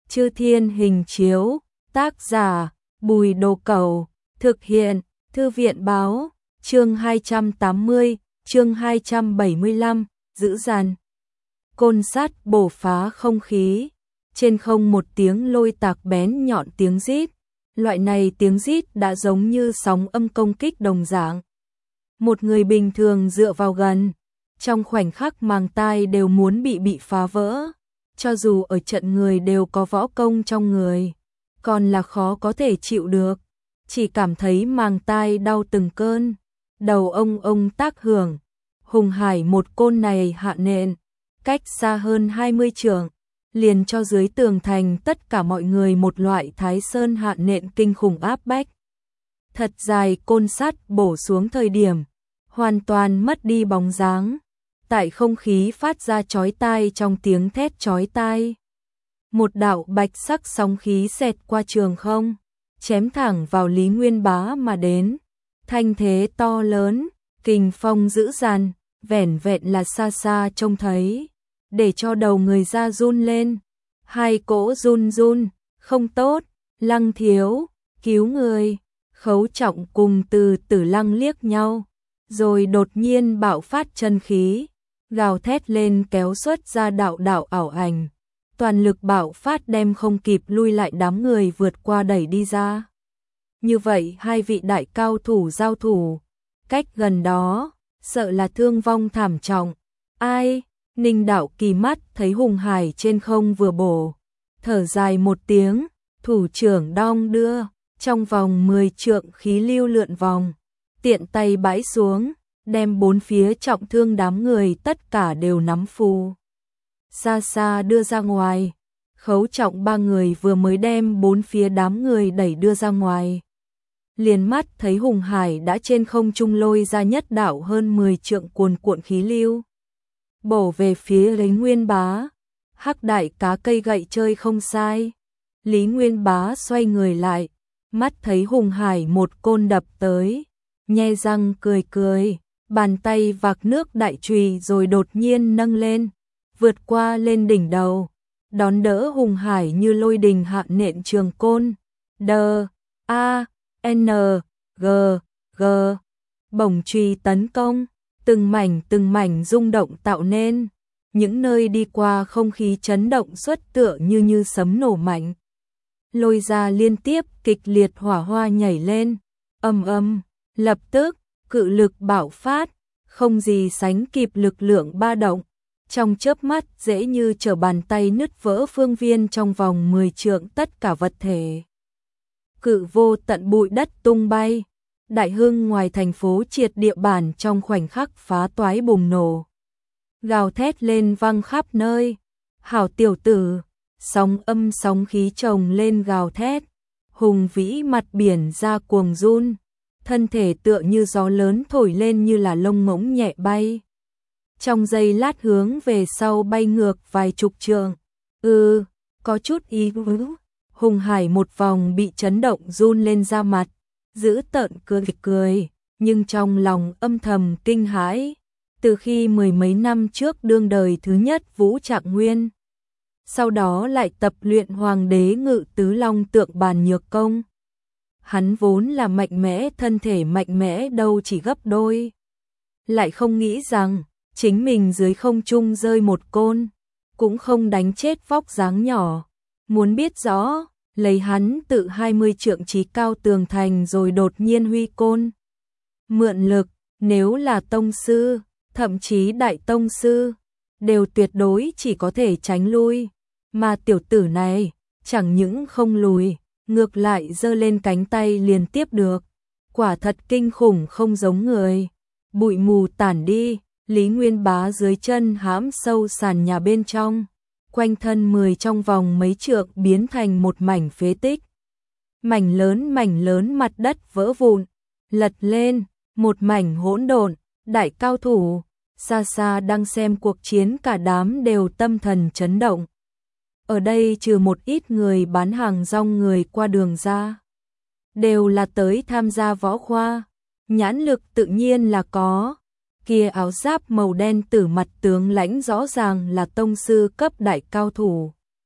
Chư Thiên Hình Chiếu, tác giả Bùi Đồ Cẩu, thực hiện Thư viện Báo, chương 280, chương 275, giữ dàn. Côn sắt bổ phá không khí, trên không một tiếng lôi tạc bén nhọn tiếng rít, loại này tiếng rít đã giống như sóng âm công kích đồng dạng. Một người bình thường dựa vào gần, trong khoảnh khắc màng tai đều muốn bị phá vỡ, cho dù ở trận người đều có võ công trong người, còn là khó có thể chịu được, chỉ cảm thấy màng tai đau từng cơn, đầu ông tác hưởng. Hùng Hải một côn này hạ nện, cách xa hơn 20 trượng, liền cho dưới tường thành tất cả mọi người một loại Thái Sơn hạ nện kinh khủng áp bách. Thật dài côn sắt bổ xuống thời điểm, hoàn toàn mất đi bóng dáng, tại không khí phát ra chói tai trong tiếng thét chói tai. Một đạo bạch sắc sóng khí xẹt qua trường không, chém thẳng vào Lý Nguyên Bá mà đến, thanh thế to lớn, kình phong dữ dằn, vẻn vẹn là xa xa trông thấy, để cho đầu người ra run lên. Hai cỗ run, không tốt, Lăng thiếu, cứu người. Khấu Trọng cùng Từ Tử Lăng liếc nhau, rồi đột nhiên bạo phát chân khí, gào thét lên kéo xuất ra đạo ảo ảnh, toàn lực bạo phát đem không kịp lui lại đám người vượt qua đẩy đi ra. Như vậy hai vị đại cao thủ giao thủ, cách gần đó, sợ là thương vong thảm trọng. Ai? Ninh Đạo Kỳ mắt thấy Hùng Hải trên không vừa bổ, thở dài một tiếng, thủ trưởng đong đưa, trong vòng 10 trượng khí lưu lượn vòng, tiện tay bãi xuống, đem bốn phía trọng thương đám người tất cả đều nắm phù. Xa xa đưa ra ngoài, Khấu Trọng ba người vừa mới đem bốn phía đám người đẩy đưa ra ngoài. Liền mắt thấy Hùng Hải đã trên không trung lôi ra nhất đạo hơn 10 trượng cuồn cuộn khí lưu, bổ về phía Lý Nguyên Bá. Hắc đại cá cây gậy chơi không sai. Lý Nguyên Bá xoay người lại, mắt thấy Hùng Hải một côn đập tới, nhe răng cười, bàn tay vạc nước đại chùy rồi đột nhiên nâng lên, vượt qua lên đỉnh đầu, đón đỡ Hùng Hải như lôi đình hạ nện trường côn. D-A-N-G-G, bổng chùy tấn công, từng mảnh rung động tạo nên, những nơi đi qua không khí chấn động xuất tựa như sấm nổ mạnh. Lôi ra liên tiếp kịch liệt hỏa hoa nhảy lên, ầm, lập tức, cự lực bạo phát, không gì sánh kịp lực lượng ba động, trong chớp mắt dễ như trở bàn tay nứt vỡ phương viên trong vòng 10 trượng tất cả vật thể. Cự vô tận bụi đất tung bay, Đại Hưng ngoài thành phố triệt địa bàn trong khoảnh khắc phá toái bùng nổ. Gào thét lên vang khắp nơi, hảo tiểu tử, sóng âm sóng khí chồng lên gào thét, hùng vĩ mặt biển ra cuồng run, thân thể tựa như gió lớn thổi lên như là lông ngỗng nhẹ bay. Trong giây lát hướng về sau bay ngược vài chục trượng, có chút ý vứ. Hùng Hải một vòng bị chấn động run lên da mặt, giữ tợn cười, nhưng trong lòng âm thầm kinh hãi. Từ khi mười mấy năm trước đương đời thứ nhất Vũ Trạng Nguyên, sau đó lại tập luyện Hoàng đế Ngự Tứ Long Tượng Bàn Nhược Công. Hắn vốn là mạnh mẽ, thân thể mạnh mẽ đâu chỉ gấp đôi. Lại không nghĩ rằng, chính mình dưới không trung rơi một côn, cũng không đánh chết vóc dáng nhỏ. Muốn biết rõ, lấy hắn tự 20 trượng chí cao tường thành rồi đột nhiên huy côn. Mượn lực, nếu là tông sư, thậm chí đại tông sư, đều tuyệt đối chỉ có thể tránh lui. Mà tiểu tử này, chẳng những không lùi, ngược lại giơ lên cánh tay liền tiếp được. Quả thật kinh khủng không giống người. Bụi mù tản đi, Lý Nguyên Bá dưới chân hãm sâu sàn nhà bên trong, quanh thân 10 trong vòng mấy trượng biến thành một mảnh phế tích. Mảnh lớn mặt đất vỡ vụn, lật lên, một mảnh hỗn độn. Đại cao thủ, xa xa đang xem cuộc chiến cả đám đều tâm thần chấn động. Ở đây trừ một ít người bán hàng rong người qua đường ra, đều là tới tham gia võ khoa, nhãn lực tự nhiên là có. Kia áo giáp màu đen tử mặt tướng lãnh rõ ràng là tông sư cấp đại cao thủ.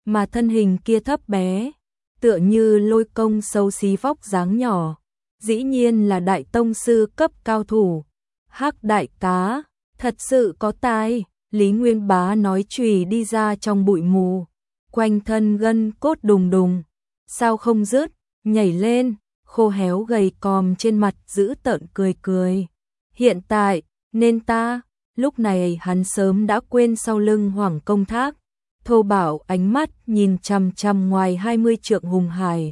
mà thân hình kia thấp bé, tựa như Lôi Công xấu xí vóc dáng nhỏ, dĩ nhiên là đại tông sư cấp cao thủ. Hắc đại cá, thật sự có tài, Lý Nguyên Bá nói chùy đi ra trong bụi mù, quanh thân gân cốt đùng đùng, sao không dứt, nhảy lên, khô héo gầy còm trên mặt giữ tợn cười cười. Hiện tại, nên ta, lúc này hắn sớm đã quên sau lưng Hoàng Công Thác, thô bạo ánh mắt nhìn chằm chằm ngoài 20 trượng hùng hải.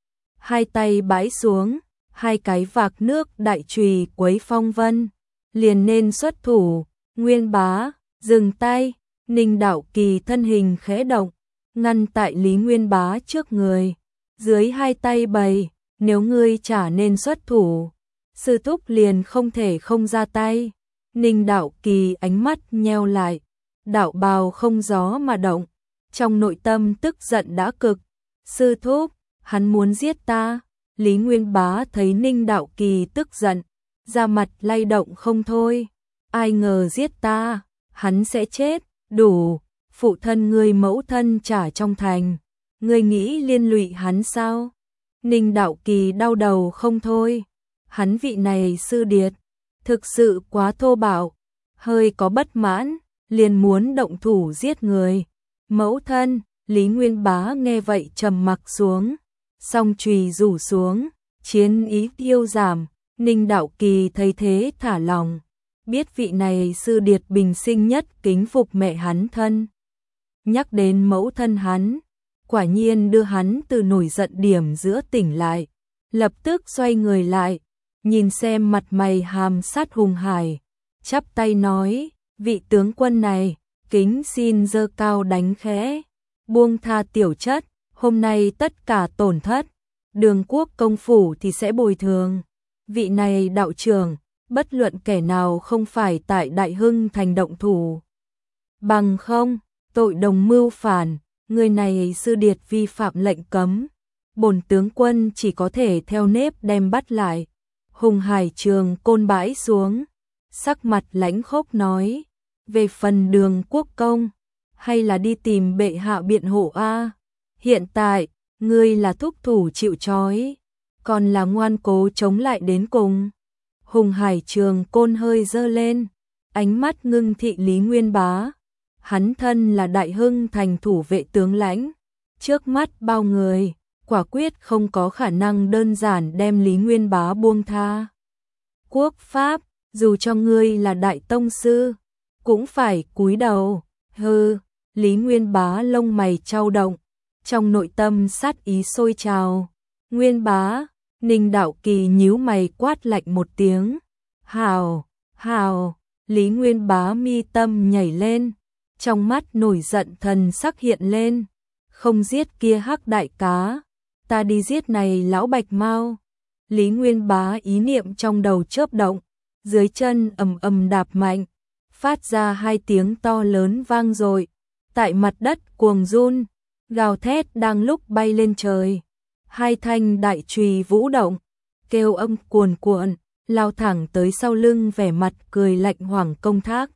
Hai tay bãi xuống, hai cái vạc nước đại chùy quấy phong vân, liền nên xuất thủ. Nguyên Bá, dừng tay, Ninh Đạo Kỳ thân hình khẽ động, ngăn tại Lý Nguyên Bá trước người, dưới hai tay bày, nếu ngươi chả nên xuất thủ, sư thúc liền không thể không ra tay. Ninh Đạo Kỳ ánh mắt nheo lại, đạo bào không gió mà động, trong nội tâm tức giận đã cực. Sư thúc, hắn muốn giết ta. Lý Nguyên Bá thấy Ninh Đạo Kỳ tức giận, da mặt lay động không thôi. Ai ngờ giết ta, hắn sẽ chết, đủ, phụ thân ngươi mẫu thân trả trong thành, ngươi nghĩ liên lụy hắn sao? Ninh Đạo Kỳ đau đầu không thôi, hắn vị này sư điệt, thực sự quá thô bạo, hơi có bất mãn, liền muốn động thủ giết người. Mẫu thân, Lý Nguyên Bá nghe vậy trầm mặc xuống, song chùy rủ xuống, chiến ý tiêu giảm. Ninh Đạo Kỳ thấy thế thả lòng, biết vị này sư điệt bình sinh nhất kính phục mẹ hắn thân. Nhắc đến mẫu thân hắn, quả nhiên đưa hắn từ nổi giận điểm giữa tỉnh lại, lập tức xoay người lại, nhìn xem mặt mày hàm sát hùng hải, chắp tay nói, vị tướng quân này, kính xin giơ cao đánh khẽ, buông tha tiểu chất, hôm nay tất cả tổn thất, Đường Quốc công phủ thì sẽ bồi thường. Vị này đạo trưởng, bất luận kẻ nào không phải tại Đại Hưng thành động thủ, bằng không, tội đồng mưu phản, người này sư điệt vi phạm lệnh cấm, bổn tướng quân chỉ có thể theo nếp đem bắt lại. Hùng Hải Trường Côn bãi xuống, sắc mặt lãnh khốc nói, về phần Đường Quốc công, hay là đi tìm bệ hạ biện hộ a? Hiện tại, ngươi là thúc thủ chịu trói, còn là ngoan cố chống lại đến cùng. Hùng Hải Trường Côn hơi giơ lên, ánh mắt ngưng thị Lý Nguyên Bá. Hắn thân là Đại Hưng thành thủ vệ tướng lãnh, trước mắt bao người, quả quyết không có khả năng đơn giản đem Lý Nguyên Bá buông tha. Quốc pháp, dù cho ngươi là đại tông sư, cũng phải cúi đầu. Hừ, Lý Nguyên Bá lông mày chau động, trong nội tâm sát ý sôi trào. Nguyên Bá, Ninh Đạo Kỳ nhíu mày quát lạnh một tiếng. Hào, hào, Lý Nguyên Bá mi tâm nhảy lên, trong mắt nổi giận thần sắc hiện lên. Không giết kia hắc đại cá, ta đi giết này lão bạch mau. Lý Nguyên Bá ý niệm trong đầu chớp động, dưới chân ầm ầm đạp mạnh, phát ra hai tiếng to lớn vang dội, tại mặt đất cuồng run, gào thét đang lúc bay lên trời. Hai thanh đại chùy vũ động, kêu âm cuồn cuộn, lao thẳng tới sau lưng vẻ mặt cười lạnh Hoàng Công Thác.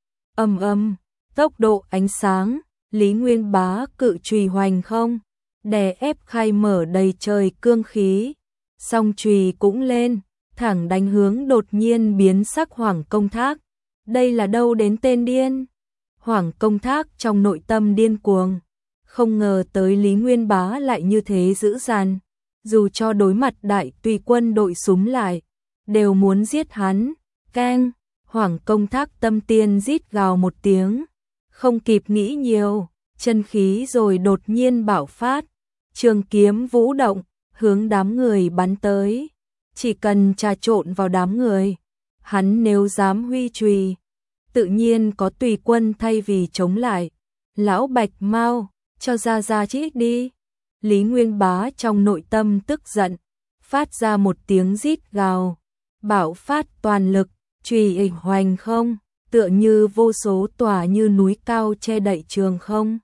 Ầm ầm, tốc độ ánh sáng, Lý Nguyên Bá cự chùy hoành không, đè ép khai mở đầy trời cương khí. Song chùy cũng lên, thẳng đánh hướng đột nhiên biến sắc Hoàng Công Thác. Đây là đâu đến tên điên? Hoàng Công Thác trong nội tâm điên cuồng, không ngờ tới Lý Nguyên Bá lại như thế dữ dằn, dù cho đối mặt đại tùy quân đội súng lại, đều muốn giết hắn. Keng, Hoàng Công Thác tâm tiên rít gào một tiếng, không kịp nghĩ nhiều, chân khí rồi đột nhiên bạo phát, trường kiếm vũ động, hướng đám người bắn tới. Chỉ cần trà trộn vào đám người, hắn nếu dám huy chùy, tự nhiên có tùy quân thay vì chống lại. Lão Bạch mau, cho ra chít đi. Lý Nguyên Bá trong nội tâm tức giận, phát ra một tiếng rít gào, bạo phát toàn lực, chùy hoành không, tựa như vô số tòa như núi cao che đậy trường không,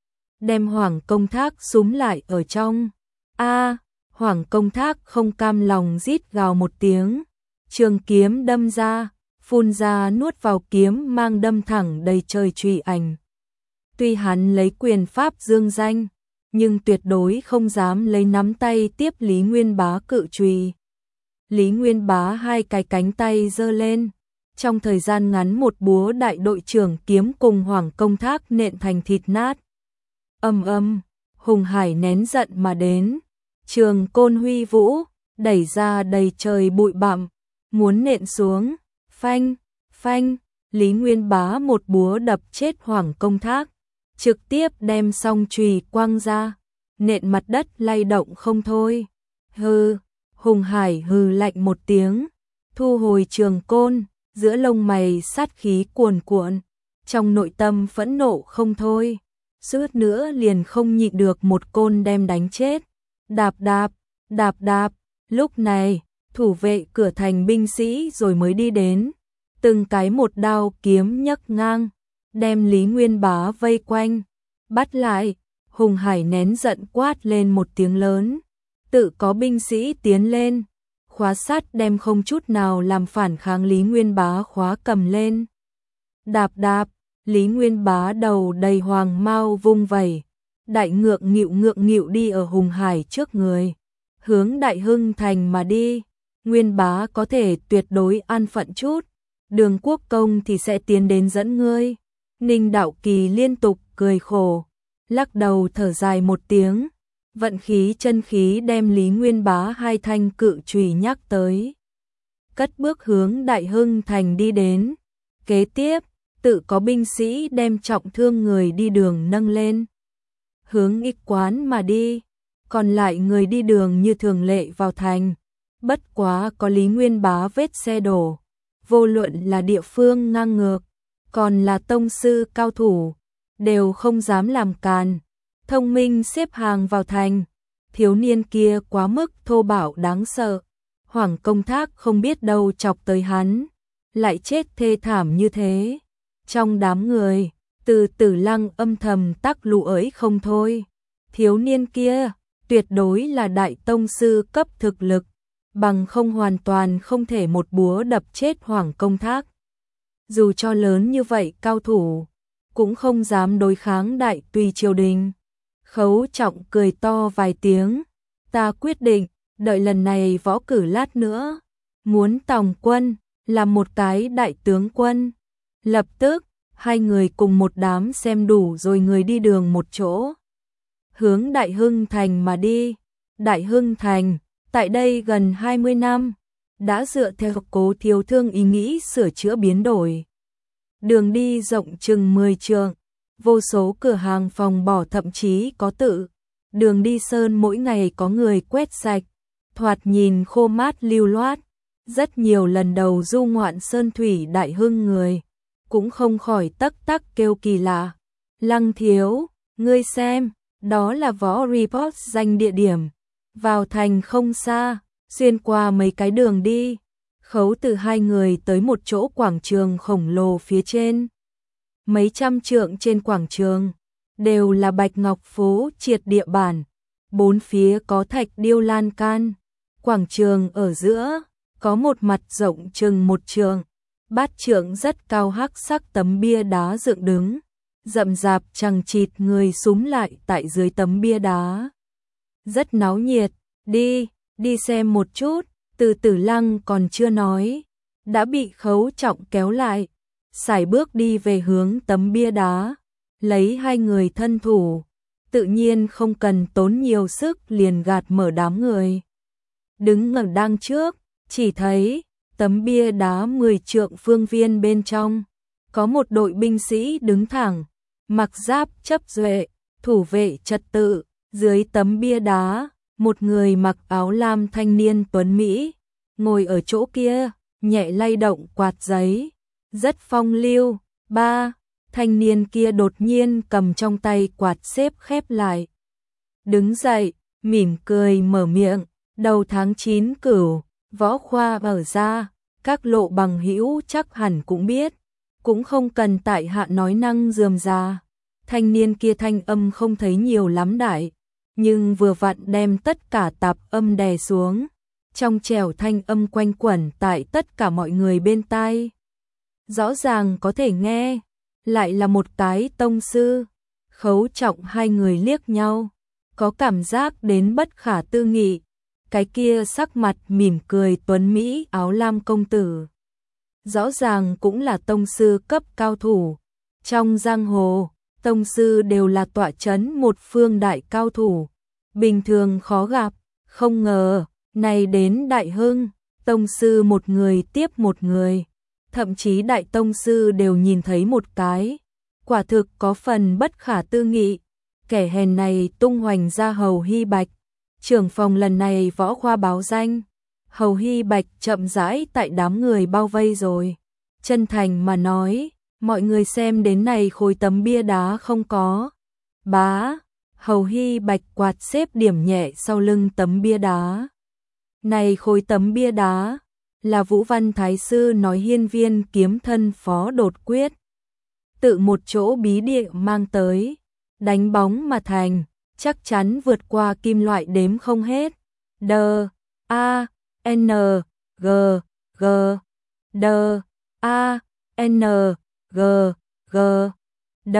đem Hoàng Công Thác súm lại ở trong. A, Hoàng Công Thác không cam lòng rít gào một tiếng, trường kiếm đâm ra, phun ra nuốt vào kiếm mang đâm thẳng đầy trời chùy ảnh. Tuy hắn lấy quyền pháp dương danh, nhưng tuyệt đối không dám lấy nắm tay tiếp Lý Nguyên Bá cự chùy. Lý Nguyên Bá hai cái cánh tay giơ lên, trong thời gian ngắn một búa đại đội trưởng kiếm cùng Hoàng Công Thác nện thành thịt nát. Âm âm, Hùng Hải nén giận mà đến, trường côn huy vũ, đẩy ra đầy trời bụi bặm, muốn nện xuống, phanh, phanh, Lý Nguyên Bá một búa đập chết Hoàng Công Thác, trực tiếp đem song chùy quăng ra, nện mặt đất lay động không thôi. Hừ, Hùng Hải hừ lạnh một tiếng, thu hồi trường côn, giữa lông mày sát khí cuồn cuộn, trong nội tâm phẫn nộ không thôi, suýt nữa liền không nhịn được một côn đem đánh chết. Đạp đạp, đạp đạp, lúc này, thủ vệ cửa thành binh sĩ rồi mới đi đến, từng cái một đao kiếm nhấc ngang, đem Lý Nguyên Bá vây quanh, bắt lại. Hùng Hải nén giận quát lên một tiếng lớn, tự có binh sĩ tiến lên, khóa sắt đem không chút nào làm phản kháng Lý Nguyên Bá khóa cầm lên. Đạp đạp, Lý Nguyên Bá đầu đầy hoàng mau vung vẩy, đại ngượng nghịu đi ở Hùng Hải trước người, hướng Đại Hưng Thành mà đi. Nguyên Bá có thể tuyệt đối an phận chút, Đường Quốc Công thì sẽ tiến đến dẫn ngươi. Ninh Đạo Kỳ liên tục cười khổ, lắc đầu thở dài một tiếng, vận khí chân khí đem Lý Nguyên Bá hai thanh cự chùy nhắc tới, cất bước hướng Đại Hưng Thành đi đến. Kế tiếp, tự có binh sĩ đem trọng thương người đi đường nâng lên, hướng Y quán mà đi, còn lại người đi đường như thường lệ vào thành. Bất quá có Lý Nguyên Bá vết xe đổ, vô luận là địa phương ngang ngược, còn là tông sư cao thủ, đều không dám làm càn, thông minh xếp hàng vào thành. Thiếu niên kia quá mức thô bạo đáng sợ, Hoàng Công Thác không biết đâu chọc tới hắn, lại chết thê thảm như thế. Trong đám người, Từ Tử Lăng âm thầm tắc lũ ấy không thôi. Thiếu niên kia tuyệt đối là đại tông sư cấp thực lực, bằng không hoàn toàn không thể một búa đập chết Hoàng Công Thác. Dù cho lớn như vậy cao thủ, cũng không dám đối kháng đại tùy triều đình. Khấu Trọng cười to vài tiếng, ta quyết định, đợi lần này võ cử lát nữa, muốn tòng quân, làm một cái đại tướng quân. Lập tức, hai người cùng một đám xem đủ rồi người đi đường một chỗ, hướng Đại Hưng Thành mà đi. Đại Hưng Thành, tại đây gần 20 năm, đã dựa theo Cố Thiếu Thương ý nghĩ sửa chữa biến đổi. Đường đi rộng chừng 10 trượng, vô số cửa hàng phòng bỏ thậm chí có tự đường đi sơn mỗi ngày có người quét sạch, thoạt nhìn khô mát lưu loát. Rất nhiều lần đầu du ngoạn sơn thủy Đại Hưng người cũng không khỏi tắc tắc kêu kỳ lạ. Lăng thiếu, ngươi xem, đó là võ report danh địa điểm, vào thành không xa, xuyên qua mấy cái đường đi. Khấu từ hai người tới một chỗ quảng trường khổng lồ phía trên. Mấy trăm trượng trên quảng trường, đều là bạch ngọc phố triệt địa bản, bốn phía có thạch điêu lan can. Quảng trường ở giữa, có một mặt rộng chừng một trượng, bát trượng rất cao hắc sắc tấm bia đá dựng đứng, rậm rạp chằng chịt người súm lại tại dưới tấm bia đá. Rất náo nhiệt, đi xem một chút. Từ Tử Lăng còn chưa nói, đã bị Khấu Trọng kéo lại, sải bước đi về hướng tấm bia đá, lấy hai người thân thủ, tự nhiên không cần tốn nhiều sức liền gạt mở đám người. Đứng ở đằng trước, chỉ thấy tấm bia đá 10 trượng phương viên bên trong, có một đội binh sĩ đứng thẳng, mặc giáp chấp duệ, thủ vệ trật tự. Dưới tấm bia đá, một người mặc áo lam thanh niên tuấn Mỹ, ngồi ở chỗ kia, nhẹ lay động quạt giấy, rất phong lưu. Thanh niên kia đột nhiên cầm trong tay quạt xếp khép lại. Đứng dậy, mỉm cười mở miệng, đầu tháng 9 Cửu, võ khoa mở ra, các lộ bằng hữu chắc hẳn cũng biết, cũng không cần tại hạ nói năng rườm rà. Thanh niên kia thanh âm không thấy nhiều lắm đại, nhưng vừa vặn đem tất cả tạp âm đè xuống, trong trẻo thanh âm quanh quẩn tại tất cả mọi người bên tai. Rõ ràng có thể nghe, lại là một cái tông sư, Khấu Trọng hai người liếc nhau, có cảm giác đến bất khả tư nghị. Cái kia sắc mặt mỉm cười tuấn Mỹ áo lam công tử, rõ ràng cũng là tông sư cấp cao thủ. Trong giang hồ, tông sư đều là tọa chấn một phương đại cao thủ, bình thường khó gặp. Không ngờ, này đến Đại Hưng, tông sư một người tiếp một người, thậm chí đại tông sư đều nhìn thấy một cái. Quả thực có phần bất khả tư nghị. Kẻ hèn này tung hoành ra Hầu Hy Bạch, trưởng phòng lần này võ khoa báo danh. Hầu Hy Bạch chậm rãi tại đám người bao vây rồi, chân thành mà nói, mọi người xem đến này khối tấm bia đá không có. Bá, Hầu Hy Bạch quạt xếp điểm nhẹ sau lưng tấm bia đá. Này khối tấm bia đá là Vũ Văn Thái Sư nói hiên viên kiếm thân phó đột quyết tự một chỗ bí địa mang tới, đánh bóng mà thành, chắc chắn vượt qua kim loại đếm không hết. D A N G G D A N G G D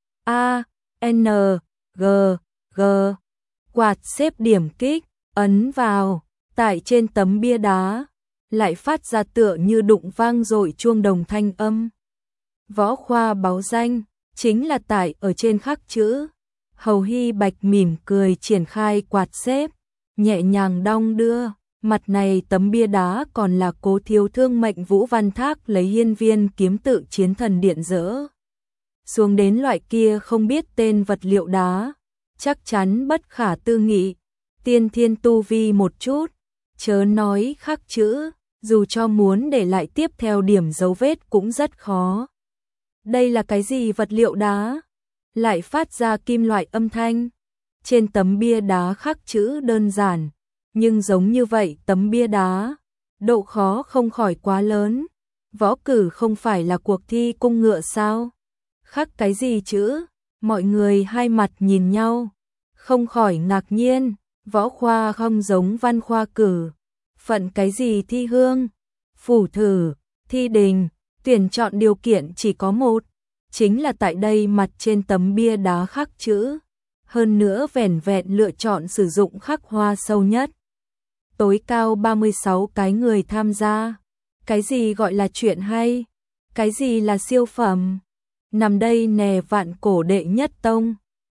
A N G G. Quạt xếp điểm kích ấn vào, tại trên tấm bia đá lại phát ra tựa như đụng vang dội chuông đồng thanh âm. Võ khoa báo danh chính là tại ở trên khắc chữ. Hầu Hy Bạch mỉm cười triển khai quạt xếp, nhẹ nhàng đong đưa. Mặt này tấm bia đá còn là Cố thiếu thương mệnh Vũ Văn Thác lấy hiên viên kiếm tự chiến thần điện dỡ xuống đến loại kia không biết tên vật liệu đá, chắc chắn bất khả tư nghị. Tiên thiên tu vi một chút, chớ nói khắc chữ, dù cho muốn để lại tiếp theo điểm dấu vết cũng rất khó. Đây là cái gì vật liệu đá? Lại phát ra kim loại âm thanh. Trên tấm bia đá khắc chữ đơn giản, nhưng giống như vậy tấm bia đá, độ khó không khỏi quá lớn. Võ cử không phải là cuộc thi cung ngựa sao? Khắc cái gì chữ? Mọi người hai mặt nhìn nhau, không khỏi ngạc nhiên. Võ khoa không giống văn khoa cử, phận cái gì thi hương, phủ thử, thi đình, tuyển chọn điều kiện chỉ có một, chính là tại đây mặt trên tấm bia đá khắc chữ, hơn nữa vẻn vẹn lựa chọn sử dụng khắc hoa sâu nhất. Tối cao 36 cái người tham gia. Cái gì gọi là chuyện hay? Cái gì là siêu phẩm? Nằm đây nè vạn cổ đệ nhất tông.